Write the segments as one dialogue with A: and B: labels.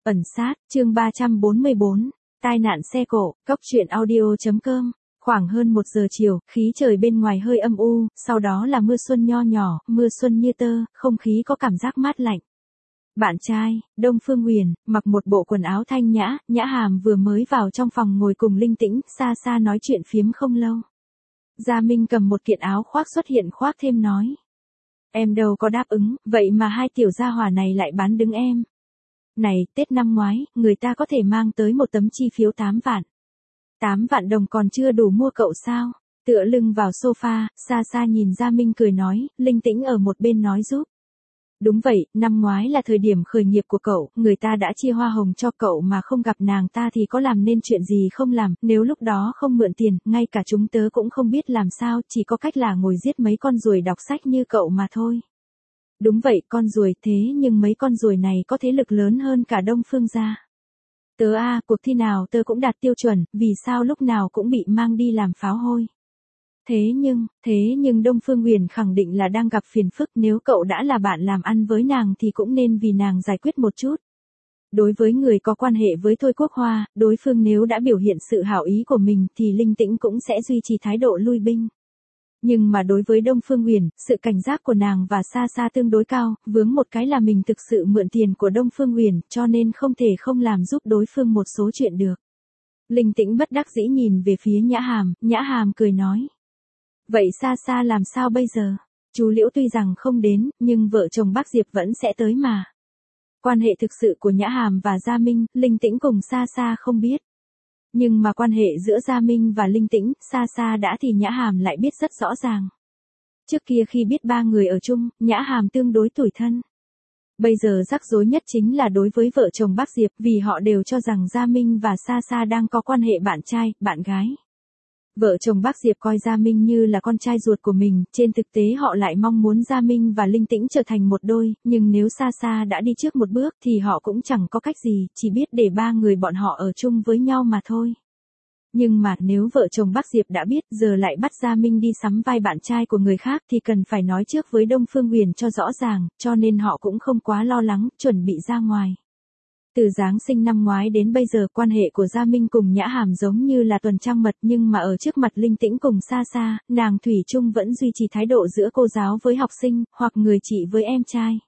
A: Ẩn sát, chương 344, tai nạn xe cộ, cốc truyện audio.com. Khoảng hơn 1 giờ chiều, khí trời bên ngoài hơi âm u, sau đó là mưa xuân nho nhỏ, mưa xuân như tơ, không khí có cảm giác mát lạnh. Bạn trai, Đông Phương Huyền, mặc một bộ quần áo thanh nhã, Nhã Hàm vừa mới vào trong phòng ngồi cùng Linh Tĩnh, xa xa nói chuyện phiếm không lâu. Gia Minh cầm một kiện áo khoác xuất hiện khoác thêm nói. Em đâu có đáp ứng, vậy mà hai tiểu gia hỏa này lại bán đứng em. Này, Tết năm ngoái, người ta có thể mang tới một tấm chi phiếu 8 vạn. 8 vạn đồng còn chưa đủ mua cậu sao? Tựa lưng vào sofa, xa xa nhìn Gia Minh cười nói, Linh Tĩnh ở một bên nói giúp. Đúng vậy, năm ngoái là thời điểm khởi nghiệp của cậu, người ta đã chia hoa hồng cho cậu mà không gặp nàng ta thì có làm nên chuyện gì không làm, nếu lúc đó không mượn tiền, ngay cả chúng tớ cũng không biết làm sao, chỉ có cách là ngồi giết mấy con ruồi đọc sách như cậu mà thôi. Đúng vậy, con ruồi, thế nhưng mấy con ruồi này có thế lực lớn hơn cả Đông Phương gia. Tớ cuộc thi nào tớ cũng đạt tiêu chuẩn, vì sao lúc nào cũng bị mang đi làm pháo hôi. Thế nhưng Đông Phương Huyền khẳng định là đang gặp phiền phức, nếu cậu đã là bạn làm ăn với nàng thì cũng nên vì nàng giải quyết một chút. Đối với người có quan hệ với Thôi Quốc Hoa, đối phương nếu đã biểu hiện sự hảo ý của mình thì Linh Tĩnh cũng sẽ duy trì thái độ lui binh. Nhưng mà đối với Đông Phương Huyền, sự cảnh giác của nàng và xa xa tương đối cao, vướng một cái là mình thực sự mượn tiền của Đông Phương Huyền, cho nên không thể không làm giúp đối phương một số chuyện được. Linh Tĩnh bất đắc dĩ nhìn về phía Nhã Hàm cười nói. Vậy xa xa làm sao bây giờ? Chú Liễu tuy rằng không đến, nhưng vợ chồng bác Diệp vẫn sẽ tới mà. Quan hệ thực sự của Nhã Hàm và Gia Minh, Linh Tĩnh cùng xa xa không biết. Nhưng mà quan hệ giữa Gia Minh và Linh Tĩnh, xa xa đã thì Nhã Hàm lại biết rất rõ ràng. Trước kia khi biết ba người ở chung, Nhã Hàm tương đối tủi thân. Bây giờ rắc rối nhất chính là đối với vợ chồng bác Diệp, vì họ đều cho rằng Gia Minh và xa xa đang có quan hệ bạn trai, bạn gái. Vợ chồng bác Diệp coi Gia Minh như là con trai ruột của mình, trên thực tế họ lại mong muốn Gia Minh và Linh Tĩnh trở thành một đôi, nhưng nếu xa xa đã đi trước một bước thì họ cũng chẳng có cách gì, chỉ biết để ba người bọn họ ở chung với nhau mà thôi. Nhưng mà nếu vợ chồng bác Diệp đã biết giờ lại bắt Gia Minh đi sắm vai bạn trai của người khác thì cần phải nói trước với Đông Phương Huyền cho rõ ràng, cho nên họ cũng không quá lo lắng, chuẩn bị ra ngoài. Từ Giáng sinh năm ngoái đến bây giờ quan hệ của Gia Minh cùng Nhã Hàm giống như là tuần trăng mật, nhưng mà ở trước mặt Linh Tĩnh cùng xa xa, nàng thủy chung vẫn duy trì thái độ giữa cô giáo với học sinh, hoặc người chị với em trai.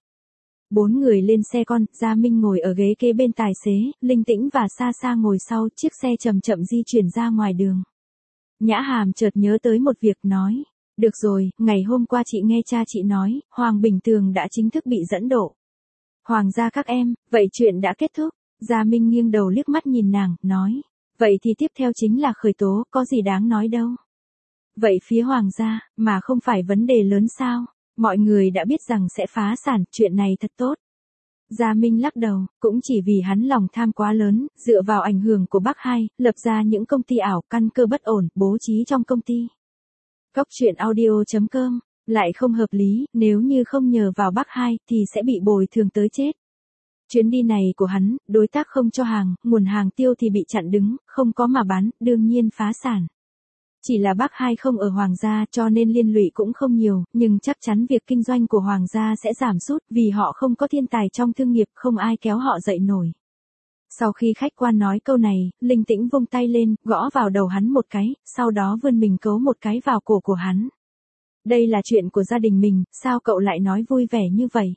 A: 4 người lên xe con, Gia Minh ngồi ở ghế kế bên tài xế, Linh Tĩnh và xa xa ngồi sau, chiếc xe chậm chậm di chuyển ra ngoài đường. Nhã Hàm chợt nhớ tới một việc nói, được rồi, ngày hôm qua chị nghe cha chị nói, Hoàng Bình Tường đã chính thức bị dẫn độ. Hoàng gia các em, vậy chuyện đã kết thúc. Gia Minh nghiêng đầu liếc mắt nhìn nàng, nói. Vậy thì tiếp theo chính là khởi tố, có gì đáng nói đâu. Vậy phía Hoàng gia, mà không phải vấn đề lớn sao? Mọi người đã biết rằng sẽ phá sản, chuyện này thật tốt. Gia Minh lắc đầu, cũng chỉ vì hắn lòng tham quá lớn, dựa vào ảnh hưởng của bác hai, lập ra những công ty ảo, căn cơ bất ổn, bố trí trong công ty. Cốc truyện audio.com. Lại không hợp lý, nếu như không nhờ vào bác hai thì sẽ bị bồi thường tới chết. Chuyến đi này của hắn, đối tác không cho hàng, nguồn hàng tiêu thì bị chặn đứng, không có mà bán, đương nhiên phá sản. Chỉ là bác hai không ở Hoàng gia cho nên liên lụy cũng không nhiều, nhưng chắc chắn việc kinh doanh của Hoàng gia sẽ giảm sút vì họ không có thiên tài trong thương nghiệp, không ai kéo họ dậy nổi. Sau khi khách quan nói câu này, Linh Tĩnh vung tay lên, gõ vào đầu hắn một cái, sau đó vươn mình cấu một cái vào cổ của hắn. Đây là chuyện của gia đình mình, sao cậu lại nói vui vẻ như vậy?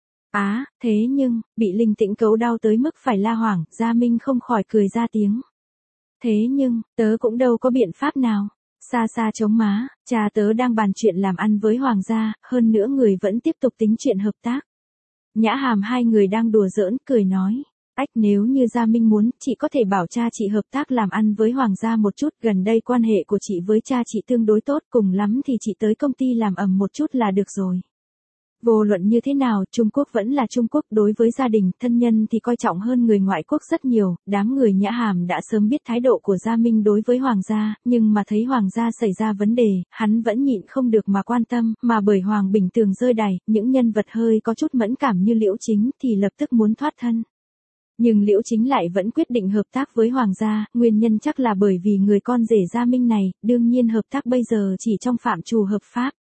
A: Thế nhưng, bị Linh Tĩnh cấu đau tới mức phải la hoảng, Gia Minh không khỏi cười ra tiếng. Thế nhưng, tớ cũng đâu có biện pháp nào. Xa xa chống má, cha tớ đang bàn chuyện làm ăn với Hoàng gia, hơn nữa người vẫn tiếp tục tính chuyện hợp tác. Nhã Hàm hai người đang đùa giỡn, cười nói. Nếu như Gia Minh muốn, chị có thể bảo cha chị hợp tác làm ăn với Hoàng gia một chút, gần đây quan hệ của chị với cha chị tương đối tốt, cùng lắm thì chị tới công ty làm ầm một chút là được rồi. Vô luận như thế nào, Trung Quốc vẫn là Trung Quốc, đối với gia đình, thân nhân thì coi trọng hơn người ngoại quốc rất nhiều, đám người Nhã Hàm đã sớm biết thái độ của Gia Minh đối với Hoàng gia, nhưng mà thấy Hoàng gia xảy ra vấn đề, hắn vẫn nhịn không được mà quan tâm, mà bởi Hoàng Bình Tường rơi đài, những nhân vật hơi có chút mẫn cảm như Liễu Chính thì lập tức muốn thoát thân. Nhưng Liễu Chính lại vẫn quyết định hợp tác với Hoàng gia, nguyên nhân chắc là bởi vì người con rể Gia Minh này, đương nhiên hợp tác bây giờ chỉ trong phạm trù hợp pháp.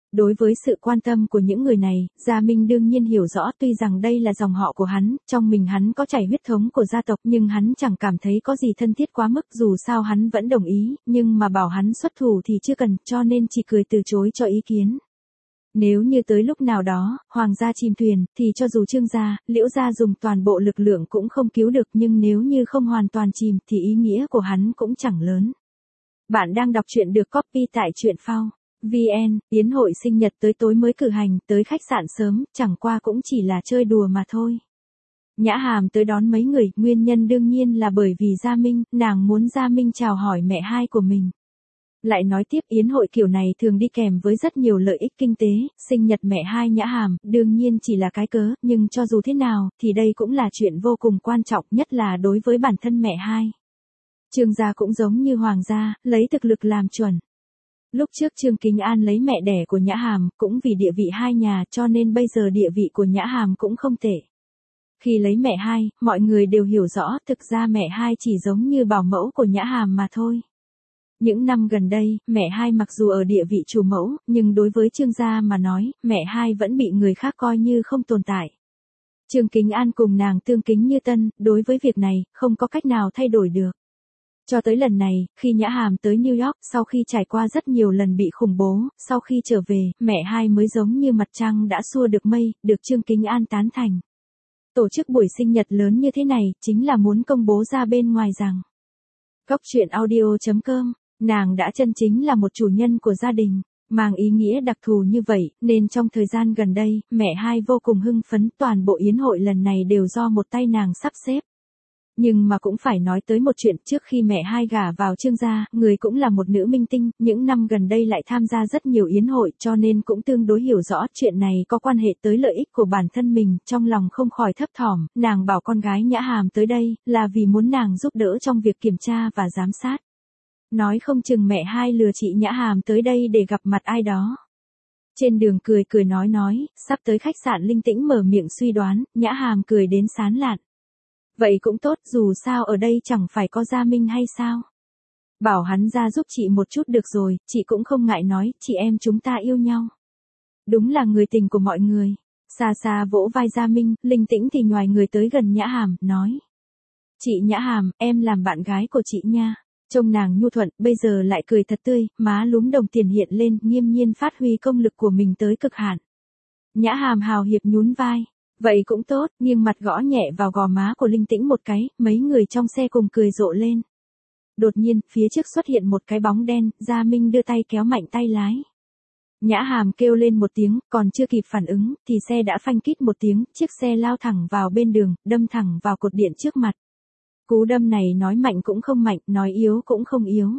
A: Đối với sự quan tâm của những người này, Gia Minh đương nhiên hiểu rõ tuy rằng đây là dòng họ của hắn, trong mình hắn có chảy huyết thống của gia tộc nhưng hắn chẳng cảm thấy có gì thân thiết quá mức dù sao hắn vẫn đồng ý, nhưng mà bảo hắn xuất thủ thì chưa cần cho nên chỉ cười từ chối cho ý kiến. Nếu như tới lúc nào đó, Hoàng gia chìm thuyền, thì cho dù Trương gia, Liễu gia dùng toàn bộ lực lượng cũng không cứu được nhưng nếu như không hoàn toàn chìm thì ý nghĩa của hắn cũng chẳng lớn. Bạn đang đọc truyện được copy tại truyện phao. VN, yến hội sinh nhật tới tối mới cử hành, tới khách sạn sớm, chẳng qua cũng chỉ là chơi đùa mà thôi. Nhã Hàm tới đón mấy người, nguyên nhân đương nhiên là bởi vì Gia Minh, nàng muốn Gia Minh chào hỏi mẹ hai của mình. Lại nói tiếp yến hội kiểu này thường đi kèm với rất nhiều lợi ích kinh tế, sinh nhật mẹ hai Nhã Hàm, đương nhiên chỉ là cái cớ, nhưng cho dù thế nào, thì đây cũng là chuyện vô cùng quan trọng, nhất là đối với bản thân mẹ hai. Trương gia cũng giống như Hoàng gia, lấy thực lực làm chuẩn. Lúc trước Trương Kính An lấy mẹ đẻ của Nhã Hàm, cũng vì địa vị hai nhà cho nên bây giờ địa vị của Nhã Hàm cũng không tệ. Khi lấy mẹ hai, mọi người đều hiểu rõ thực ra mẹ hai chỉ giống như bảo mẫu của Nhã Hàm mà thôi. Những năm gần đây, mẹ hai mặc dù ở địa vị chủ mẫu, nhưng đối với Trương gia mà nói, mẹ hai vẫn bị người khác coi như không tồn tại. Trương Kính An cùng nàng tương kính như tân, đối với việc này, không có cách nào thay đổi được. Cho tới lần này, khi Nhã Hàm tới New York, sau khi trải qua rất nhiều lần bị khủng bố, sau khi trở về, mẹ hai mới giống như mặt trăng đã xua được mây, được Trương Kính An tán thành. Tổ chức buổi sinh nhật lớn như thế này, chính là muốn công bố ra bên ngoài rằng Cốc truyện audio.com, nàng đã chân chính là một chủ nhân của gia đình, mang ý nghĩa đặc thù như vậy, nên trong thời gian gần đây, mẹ hai vô cùng hưng phấn, toàn bộ yến hội lần này đều do một tay nàng sắp xếp. Nhưng mà cũng phải nói tới một chuyện, trước khi mẹ hai gả vào Trương gia, người cũng là một nữ minh tinh, những năm gần đây lại tham gia rất nhiều yến hội cho nên cũng tương đối hiểu rõ chuyện này có quan hệ tới lợi ích của bản thân mình, trong lòng không khỏi thấp thỏm, nàng bảo con gái Nhã Hàm tới đây, là vì muốn nàng giúp đỡ trong việc kiểm tra và giám sát. Nói không chừng mẹ hai lừa chị Nhã Hàm tới đây để gặp mặt ai đó. Trên đường cười cười nói, sắp tới khách sạn linh tĩnh mở miệng suy đoán, Nhã Hàm cười đến sán lạn. Vậy cũng tốt, dù sao ở đây chẳng phải có Gia Minh hay sao. Bảo hắn ra giúp chị một chút được rồi, chị cũng không ngại nói, chị em chúng ta yêu nhau. Đúng là người tình của mọi người. Xa xa vỗ vai Gia Minh, linh tĩnh thì nhoài người tới gần Nhã Hàm, nói. Chị Nhã Hàm, em làm bạn gái của chị nha. Trông nàng nhu thuận, bây giờ lại cười thật tươi, má lúm đồng tiền hiện lên, nghiêm nhiên phát huy công lực của mình tới cực hạn. Nhã Hàm hào hiệp nhún vai. Vậy cũng tốt, nghiêng mặt gõ nhẹ vào gò má của linh tĩnh một cái, mấy người trong xe cùng cười rộ lên. Đột nhiên, phía trước xuất hiện một cái bóng đen, Gia Minh đưa tay kéo mạnh tay lái. Nhã Hàm kêu lên một tiếng, còn chưa kịp phản ứng, thì xe đã phanh kít một tiếng, chiếc xe lao thẳng vào bên đường, đâm thẳng vào cột điện trước mặt. Cú đâm này nói mạnh cũng không mạnh, nói yếu cũng không yếu.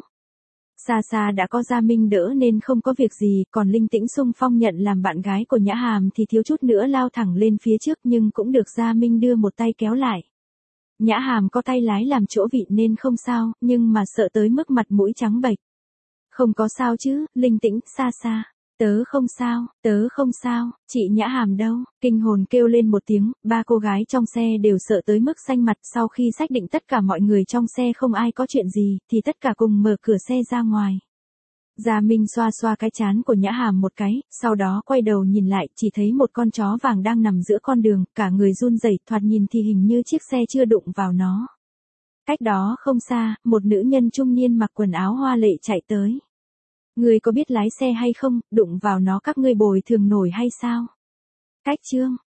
A: Xa xa đã có Gia Minh đỡ nên không có việc gì, còn linh tĩnh xung phong nhận làm bạn gái của Nhã Hàm thì thiếu chút nữa lao thẳng lên phía trước nhưng cũng được Gia Minh đưa một tay kéo lại. Nhã Hàm có tay lái làm chỗ vị nên không sao, nhưng mà sợ tới mức mặt mũi trắng bệch. Không có sao chứ, linh tĩnh, xa xa. Tớ không sao, chị Nhã Hàm đâu, kinh hồn kêu lên một tiếng, ba cô gái trong xe đều sợ tới mức xanh mặt, sau khi xác định tất cả mọi người trong xe không ai có chuyện gì, thì tất cả cùng mở cửa xe ra ngoài. Gia Minh xoa xoa cái trán của Nhã Hàm một cái, sau đó quay đầu nhìn lại, chỉ thấy một con chó vàng đang nằm giữa con đường, cả người run rẩy, thoạt nhìn thì hình như chiếc xe chưa đụng vào nó. Cách đó không xa, một nữ nhân trung niên mặc quần áo hoa lệ chạy tới. Ngươi có biết lái xe hay không, đụng vào nó các ngươi bồi thường nổi hay sao? Cách chương